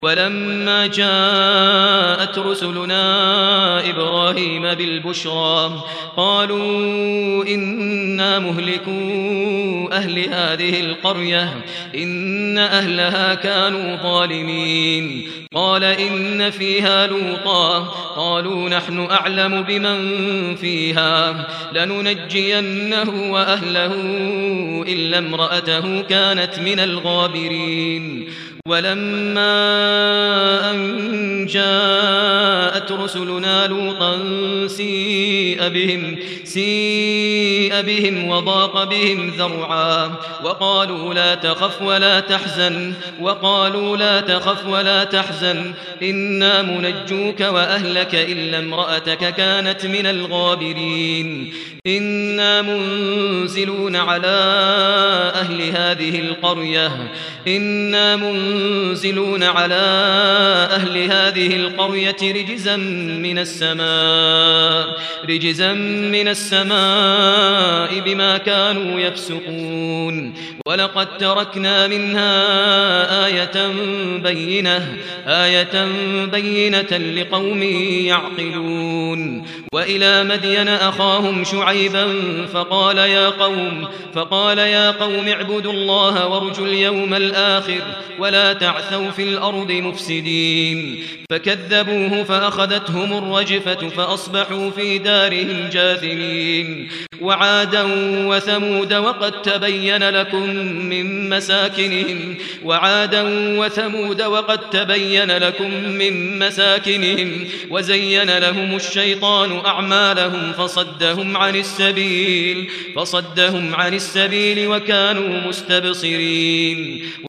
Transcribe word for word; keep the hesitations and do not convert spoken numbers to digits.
ولما جاءت رسلنا إبراهيم بالبشرى قالوا إنا مهلكو أهل هذه القرية إن أهلها كانوا ظالمين قال إن فيها لوطا قالوا نحن أعلم بمن فيها لننجينه وأهله إلا امرأته كانت من الغابرين ولما أن جاءت رسلنا لوطا سيء بهم سيء بهم وضاق بهم ذرعا وقالوا لا تخف ولا تحزن وقالوا لا تخف ولا تحزن إنا منجوك وأهلك إلا امرأتك كانت من الغابرين إنا منزلون على أهل هذه القرية إنا منزلون على أهل هذه القرية رجزا من السماء رجزا من السماء بما كانوا يفسقون ولقد تركنا منها آية بينة آية بينة لقوم يعقلون وإلى مدين أخاهم شعيبا فقال يا قوم فقال يا قوم اعبدوا الله وارجوا اليوم الآخر ولا تعثوا في الأرض مفسدين فكذبوه فأخذتهم الرجفة فأصبحوا في دارهم جاثمين وعادا وثمود وقد تبين لكم من مساكنهم وعادا وثمود وقد تبين لكم من مساكنهم وزين لهم الشيطان أعمالهم فصدهم عن السبيل فصدهم عن السبيل وكانوا مستبصرين